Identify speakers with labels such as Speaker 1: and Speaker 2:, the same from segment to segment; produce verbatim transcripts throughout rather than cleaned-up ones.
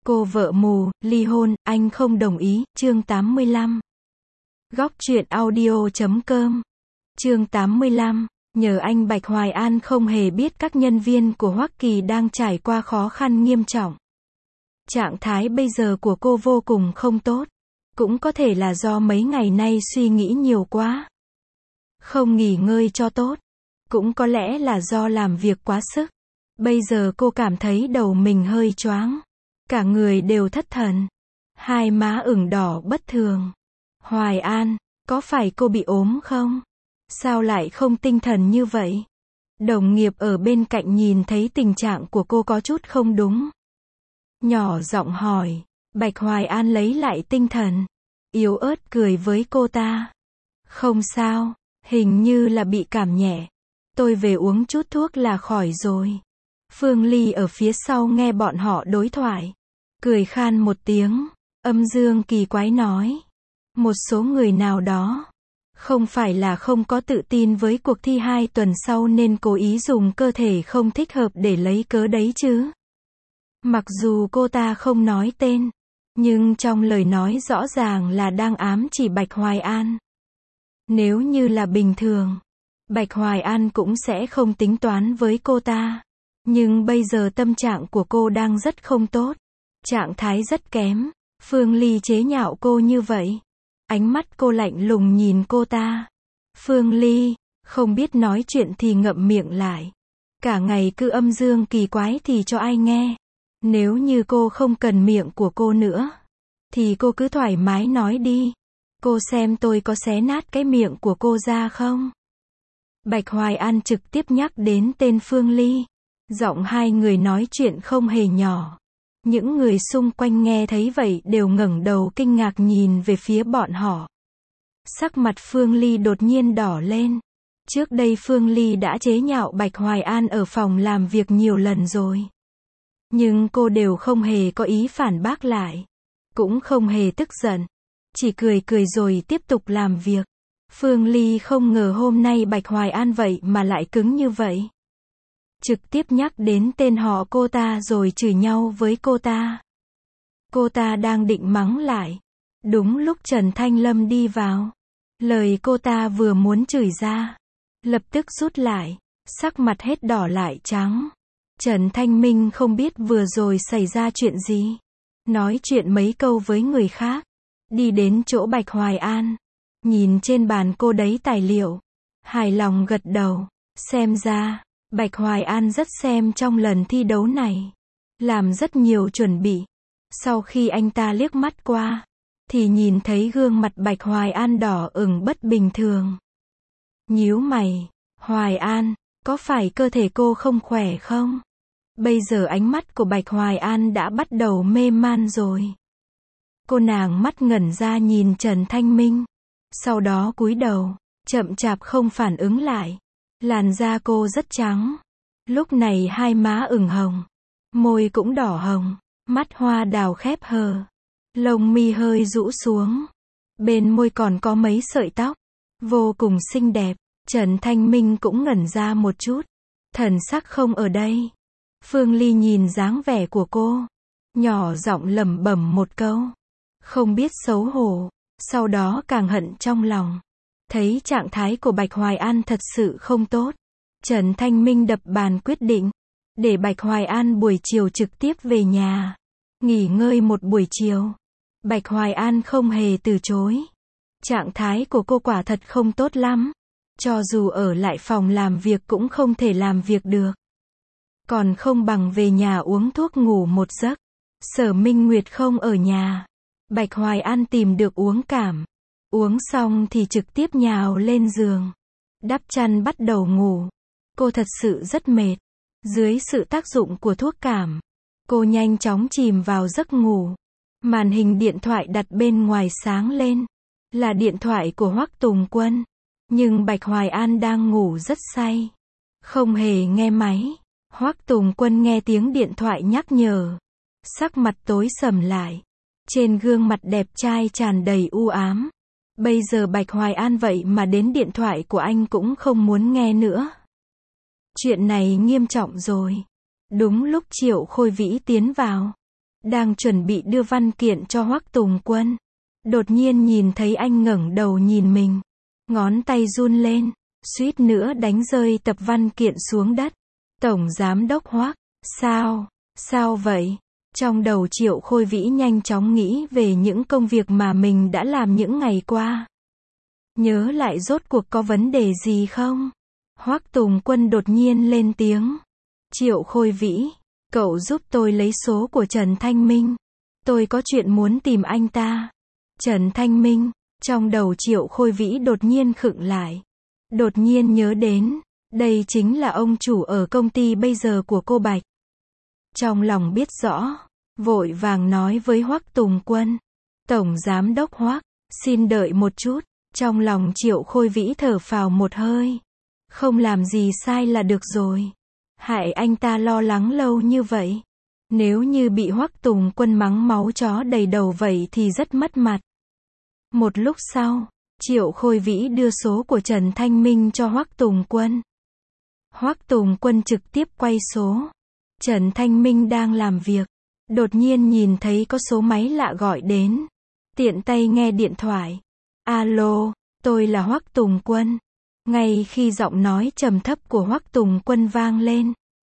Speaker 1: Cô vợ mù, ly hôn, anh không đồng ý, chương tám mươi lăm. Góc truyện audio chấm com. Chương tám mươi lăm, nhờ anh Bạch Hoài An không hề biết các nhân viên của Hoa Kỳ đang trải qua khó khăn nghiêm trọng. Trạng thái bây giờ của cô vô cùng không tốt. Cũng có thể là do mấy ngày nay suy nghĩ nhiều quá. Không nghỉ ngơi cho tốt. Cũng có lẽ là do làm việc quá sức. Bây giờ cô cảm thấy đầu mình hơi choáng. Cả người đều thất thần. Hai má ửng đỏ bất thường. Hoài An, có phải cô bị ốm không? Sao lại không tinh thần như vậy? Đồng nghiệp ở bên cạnh nhìn thấy tình trạng của cô có chút không đúng. Nhỏ giọng hỏi. Bạch Hoài An lấy lại tinh thần. Yếu ớt cười với cô ta. Không sao, hình như là bị cảm nhẹ. Tôi về uống chút thuốc là khỏi rồi. Phương Ly ở phía sau nghe bọn họ đối thoại. Cười khan một tiếng. Âm dương kỳ quái nói. Một số người nào đó. Không phải là không có tự tin với cuộc thi hai tuần sau nên cố ý dùng cơ thể không thích hợp để lấy cớ đấy chứ. Mặc dù cô ta không nói tên. Nhưng trong lời nói rõ ràng là đang ám chỉ Bạch Hoài An. Nếu như là bình thường, Bạch Hoài An cũng sẽ không tính toán với cô ta. Nhưng bây giờ tâm trạng của cô đang rất không tốt. Trạng thái rất kém. Phương Ly chế nhạo cô như vậy. Ánh mắt cô lạnh lùng nhìn cô ta. Phương Ly, không biết nói chuyện thì ngậm miệng lại. Cả ngày cứ âm dương kỳ quái thì cho ai nghe. Nếu như cô không cần miệng của cô nữa, thì cô cứ thoải mái nói đi. Cô xem tôi có xé nát cái miệng của cô ra không? Bạch Hoài An trực tiếp nhắc đến tên Phương Ly. Giọng hai người nói chuyện không hề nhỏ. Những người xung quanh nghe thấy vậy đều ngẩng đầu kinh ngạc nhìn về phía bọn họ. Sắc mặt Phương Ly đột nhiên đỏ lên. Trước đây Phương Ly đã chế nhạo Bạch Hoài An ở phòng làm việc nhiều lần rồi. Nhưng cô đều không hề có ý phản bác lại. Cũng không hề tức giận. Chỉ cười cười rồi tiếp tục làm việc. Phương Ly không ngờ hôm nay Bạch Hoài An vậy mà lại cứng như vậy. Trực tiếp nhắc đến tên họ cô ta rồi chửi nhau với cô ta. Cô ta đang định mắng lại. Đúng lúc Trần Thanh Lâm đi vào. Lời cô ta vừa muốn chửi ra. Lập tức rút lại. Sắc mặt hết đỏ lại trắng. Trần Thanh Minh không biết vừa rồi xảy ra chuyện gì. Nói chuyện mấy câu với người khác. Đi đến chỗ Bạch Hoài An. Nhìn trên bàn cô đấy tài liệu. Hài lòng gật đầu. Xem ra, Bạch Hoài An rất xem trong lần thi đấu này. Làm rất nhiều chuẩn bị. Sau khi anh ta liếc mắt qua, thì nhìn thấy gương mặt Bạch Hoài An đỏ ửng bất bình thường. Nhíu mày. Hoài An, có phải cơ thể cô không khỏe không? Bây giờ ánh mắt của Bạch Hoài An đã bắt đầu mê man rồi. Cô nàng mắt ngẩn ra nhìn Trần Thanh Minh. Sau đó cúi đầu, chậm chạp không phản ứng lại. Làn da cô rất trắng. Lúc này hai má ửng hồng. Môi cũng đỏ hồng. Mắt hoa đào khép hờ. Lông mi hơi rũ xuống. Bên môi còn có mấy sợi tóc. Vô cùng xinh đẹp. Trần Thanh Minh cũng ngẩn ra một chút. Thần sắc không ở đây. Phương Ly nhìn dáng vẻ của cô. Nhỏ giọng lẩm bẩm một câu. Không biết xấu hổ. Sau đó càng hận trong lòng. Thấy trạng thái của Bạch Hoài An thật sự không tốt. Trần Thanh Minh đập bàn quyết định. Để Bạch Hoài An buổi chiều trực tiếp về nhà. Nghỉ ngơi một buổi chiều. Bạch Hoài An không hề từ chối. Trạng thái của cô quả thật không tốt lắm. Cho dù ở lại phòng làm việc cũng không thể làm việc được. Còn không bằng về nhà uống thuốc ngủ một giấc. Sở Minh Nguyệt không ở nhà. Bạch Hoài An tìm được uống cảm. Uống xong thì trực tiếp nhào lên giường. Đắp chăn bắt đầu ngủ. Cô thật sự rất mệt. Dưới sự tác dụng của thuốc cảm, cô nhanh chóng chìm vào giấc ngủ. Màn hình điện thoại đặt bên ngoài sáng lên. Là điện thoại của Hoắc Tùng Quân. Nhưng Bạch Hoài An đang ngủ rất say. Không hề nghe máy. Hoắc Tùng Quân nghe tiếng điện thoại nhắc nhở. Sắc mặt tối sầm lại. Trên gương mặt đẹp trai tràn đầy u ám. Bây giờ Bạch Hoài An vậy mà đến điện thoại của anh cũng không muốn nghe nữa. Chuyện này nghiêm trọng rồi. Đúng lúc Triệu Khôi Vĩ tiến vào. đang chuẩn bị đưa văn kiện cho Hoắc Tùng Quân. Đột nhiên nhìn thấy anh ngẩng đầu nhìn mình. Ngón tay run lên, suýt nữa đánh rơi tập văn kiện xuống đất. Tổng Giám đốc Hoắc, sao, sao vậy? Trong đầu Triệu Khôi Vĩ nhanh chóng nghĩ về những công việc mà mình đã làm những ngày qua. Nhớ lại rốt cuộc có vấn đề gì không? Hoắc Tùng Quân đột nhiên lên tiếng. Triệu Khôi Vĩ, cậu giúp tôi lấy số của Trần Thanh Minh. Tôi có chuyện muốn tìm anh ta. Trần Thanh Minh, trong đầu Triệu Khôi Vĩ đột nhiên khựng lại. Đột nhiên nhớ đến, đây chính là ông chủ ở công ty bây giờ của cô Bạch. Trong lòng biết rõ, vội vàng nói với Hoắc Tùng Quân. Tổng Giám đốc Hoắc, xin đợi một chút. Trong lòng Triệu Khôi Vĩ thở phào một hơi. Không làm gì sai là được rồi. Hại anh ta lo lắng lâu như vậy. Nếu như bị Hoắc Tùng Quân mắng máu chó đầy đầu vậy thì rất mất mặt. Một lúc sau, Triệu Khôi Vĩ đưa số của Trần Thanh Minh cho Hoắc Tùng Quân. Hoắc Tùng Quân trực tiếp quay số. Trần Thanh Minh đang làm việc. Đột nhiên nhìn thấy có số máy lạ gọi đến. Tiện tay nghe điện thoại. Alo, tôi là Hoắc Tùng Quân. Ngay khi giọng nói trầm thấp của Hoắc Tùng Quân vang lên,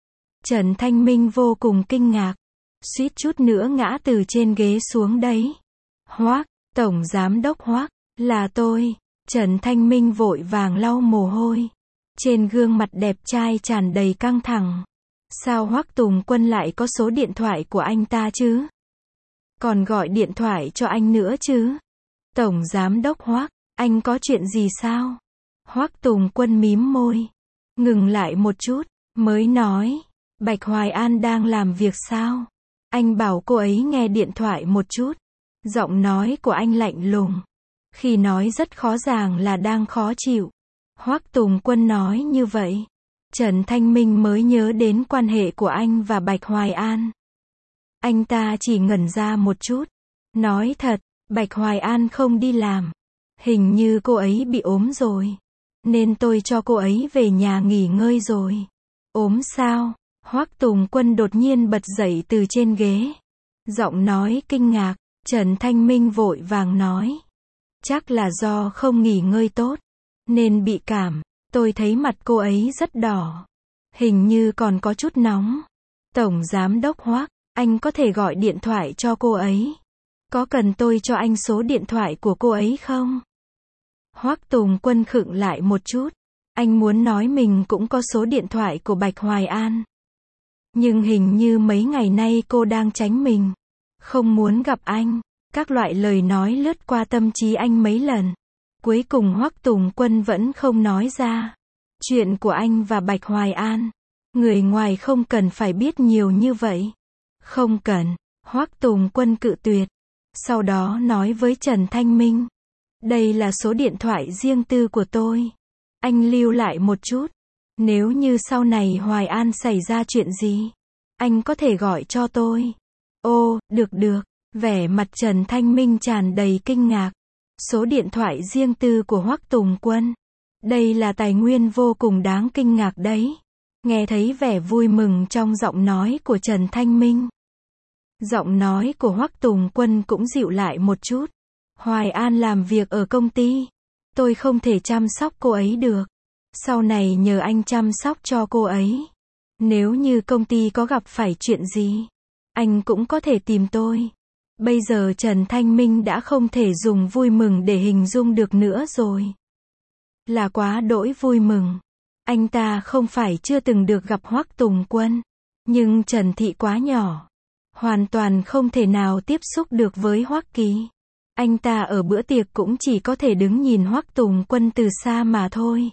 Speaker 1: Trần Thanh Minh vô cùng kinh ngạc, suýt chút nữa ngã từ trên ghế xuống đấy. Hoắc, Tổng Giám đốc Hoắc, là tôi. Trần Thanh Minh vội vàng lau mồ hôi. Trên gương mặt đẹp trai tràn đầy căng thẳng. Sao Hoắc Tùng Quân lại có số điện thoại của anh ta chứ? Còn gọi điện thoại cho anh nữa chứ? Tổng Giám đốc Hoắc, anh có chuyện gì sao? Hoắc Tùng Quân mím môi, ngừng lại một chút, mới nói, Bạch Hoài An đang làm việc sao? Anh bảo cô ấy nghe điện thoại một chút. Giọng nói của anh lạnh lùng, khi nói rất khó ràng là đang khó chịu. Hoắc Tùng Quân nói như vậy, Trần Thanh Minh mới nhớ đến quan hệ của anh và Bạch Hoài An. Anh ta chỉ ngẩn ra một chút, nói thật, Bạch Hoài An không đi làm. Hình như cô ấy bị ốm rồi. Nên tôi cho cô ấy về nhà nghỉ ngơi rồi. Ốm sao? Hoắc Tùng Quân đột nhiên bật dậy từ trên ghế. Giọng nói kinh ngạc, Trần Thanh Minh vội vàng nói. Chắc là do không nghỉ ngơi tốt, nên bị cảm. Tôi thấy mặt cô ấy rất đỏ. Hình như còn có chút nóng. Tổng Giám đốc Hoắc, anh có thể gọi điện thoại cho cô ấy. Có cần tôi cho anh số điện thoại của cô ấy không? Hoắc Tùng Quân khựng lại một chút. Anh muốn nói mình cũng có số điện thoại của Bạch Hoài An. Nhưng hình như mấy ngày nay cô đang tránh mình. Không muốn gặp anh. Các loại lời nói lướt qua tâm trí anh mấy lần. Cuối cùng Hoắc Tùng Quân vẫn không nói ra. Chuyện của anh và Bạch Hoài An. Người ngoài không cần phải biết nhiều như vậy. Không cần. Hoắc Tùng Quân cự tuyệt. Sau đó nói với Trần Thanh Minh. Đây là số điện thoại riêng tư của tôi. Anh lưu lại một chút. Nếu như sau này Hoài An xảy ra chuyện gì, anh có thể gọi cho tôi. Ô, được được. Vẻ mặt Trần Thanh Minh tràn đầy kinh ngạc. Số điện thoại riêng tư của Hoắc Tùng Quân. Đây là tài nguyên vô cùng đáng kinh ngạc đấy. Nghe thấy vẻ vui mừng trong giọng nói của Trần Thanh Minh. Giọng nói của Hoắc Tùng Quân cũng dịu lại một chút. Hoài An làm việc ở công ty. Tôi không thể chăm sóc cô ấy được. Sau này nhờ anh chăm sóc cho cô ấy. Nếu như công ty có gặp phải chuyện gì, anh cũng có thể tìm tôi. Bây giờ Trần Thanh Minh đã không thể dùng vui mừng để hình dung được nữa rồi. Là quá đỗi vui mừng. Anh ta không phải chưa từng được gặp Hoắc Tùng Quân. Nhưng Trần Thị quá nhỏ. Hoàn toàn không thể nào tiếp xúc được với Hoắc Kỳ. Anh ta ở bữa tiệc cũng chỉ có thể đứng nhìn Hoắc Tùng Quân từ xa mà thôi.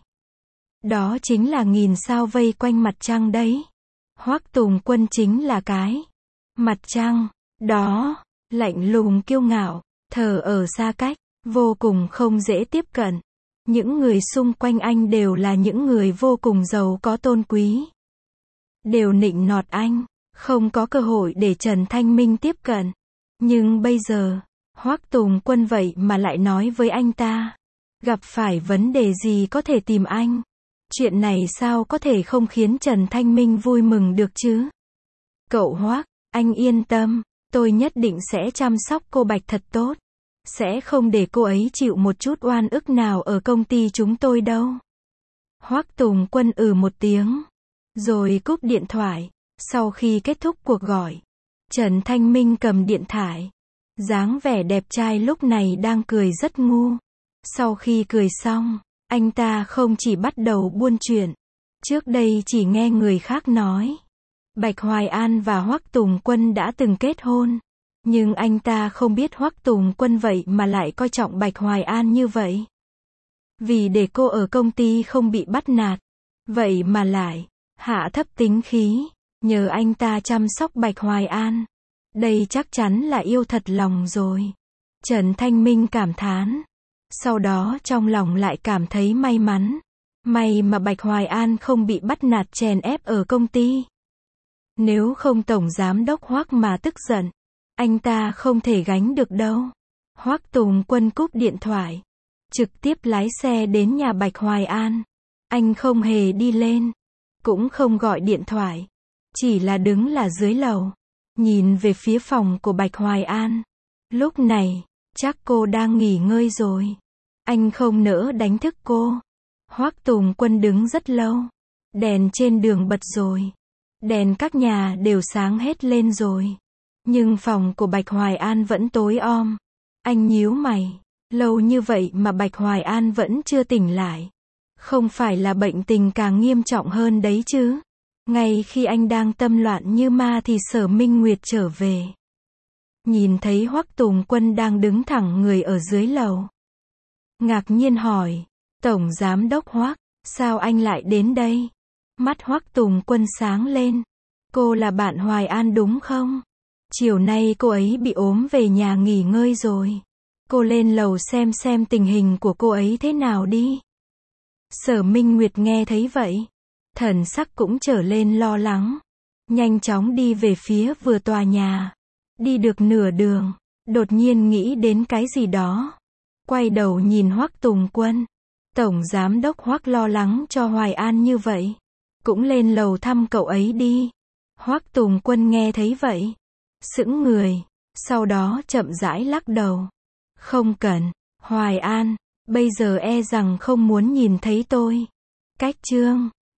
Speaker 1: Đó chính là nghìn sao vây quanh mặt trăng đấy. Hoắc Tùng Quân chính là cái mặt trăng đó, lạnh lùng kiêu ngạo, thờ ở xa cách, vô cùng không dễ tiếp cận. Những người xung quanh anh đều là những người vô cùng giàu có tôn quý. Đều nịnh nọt anh, không có cơ hội để Trần Thanh Minh tiếp cận. Nhưng bây giờ, Hoắc Tùng Quân vậy mà lại nói với anh ta. Gặp phải vấn đề gì có thể tìm anh. Chuyện này sao có thể không khiến Trần Thanh Minh vui mừng được chứ? Cậu Hoắc, anh yên tâm, Tôi nhất định sẽ chăm sóc cô Bạch thật tốt. Sẽ không để cô ấy chịu một chút oan ức nào ở công ty chúng tôi đâu. Hoắc Tùng Quân ừ một tiếng, rồi cúp điện thoại. Sau khi kết thúc cuộc gọi, Trần Thanh Minh cầm điện thoại. Dáng vẻ đẹp trai lúc này đang cười rất ngu. Sau khi cười xong, anh ta không chỉ bắt đầu buôn chuyện. Trước đây chỉ nghe người khác nói, Bạch Hoài An và Hoắc Tùng Quân đã từng kết hôn. Nhưng anh ta không biết Hoắc Tùng Quân vậy mà lại coi trọng Bạch Hoài An như vậy. Vì để cô ở công ty không bị bắt nạt, vậy mà lại hạ thấp tính khí, nhờ anh ta chăm sóc Bạch Hoài An. Đây chắc chắn là yêu thật lòng rồi. Trần Thanh Minh cảm thán. Sau đó trong lòng lại cảm thấy may mắn. May mà Bạch Hoài An không bị bắt nạt chèn ép ở công ty. Nếu không Tổng Giám đốc Hoắc mà tức giận, anh ta không thể gánh được đâu. Hoắc Tùng Quân cúp điện thoại, trực tiếp lái xe đến nhà Bạch Hoài An. Anh không hề đi lên, cũng không gọi điện thoại, chỉ là đứng là dưới lầu, nhìn về phía phòng của Bạch Hoài An. Lúc này, chắc cô đang nghỉ ngơi rồi. Anh không nỡ đánh thức cô. Hoắc Tùng Quân đứng rất lâu. Đèn trên đường bật rồi. Đèn các nhà đều sáng hết lên rồi. Nhưng phòng của Bạch Hoài An vẫn tối om. Anh nhíu mày. Lâu như vậy mà Bạch Hoài An vẫn chưa tỉnh lại. Không phải là bệnh tình càng nghiêm trọng hơn đấy chứ. Ngay khi anh đang tâm loạn như ma thì Sở Minh Nguyệt trở về. Nhìn thấy Hoắc Tùng Quân đang đứng thẳng người ở dưới lầu. Ngạc nhiên hỏi, Tổng Giám đốc Hoắc, sao anh lại đến đây? Mắt Hoắc Tùng Quân sáng lên. Cô là bạn Hoài An đúng không? Chiều nay cô ấy bị ốm về nhà nghỉ ngơi rồi. Cô lên lầu xem xem tình hình của cô ấy thế nào đi. Sở Minh Nguyệt nghe thấy vậy, thần sắc cũng trở lên lo lắng. Nhanh chóng đi về phía vừa tòa nhà. Đi được nửa đường, đột nhiên nghĩ đến cái gì đó. Quay đầu nhìn Hoắc Tùng Quân. Tổng Giám đốc Hoắc lo lắng cho Hoài An như vậy. Cũng lên lầu thăm cậu ấy đi. Hoắc Tùng Quân nghe thấy vậy, sững người, sau đó chậm rãi lắc đầu. Không cần, Hoài An, bây giờ e rằng không muốn nhìn thấy tôi. Cách chương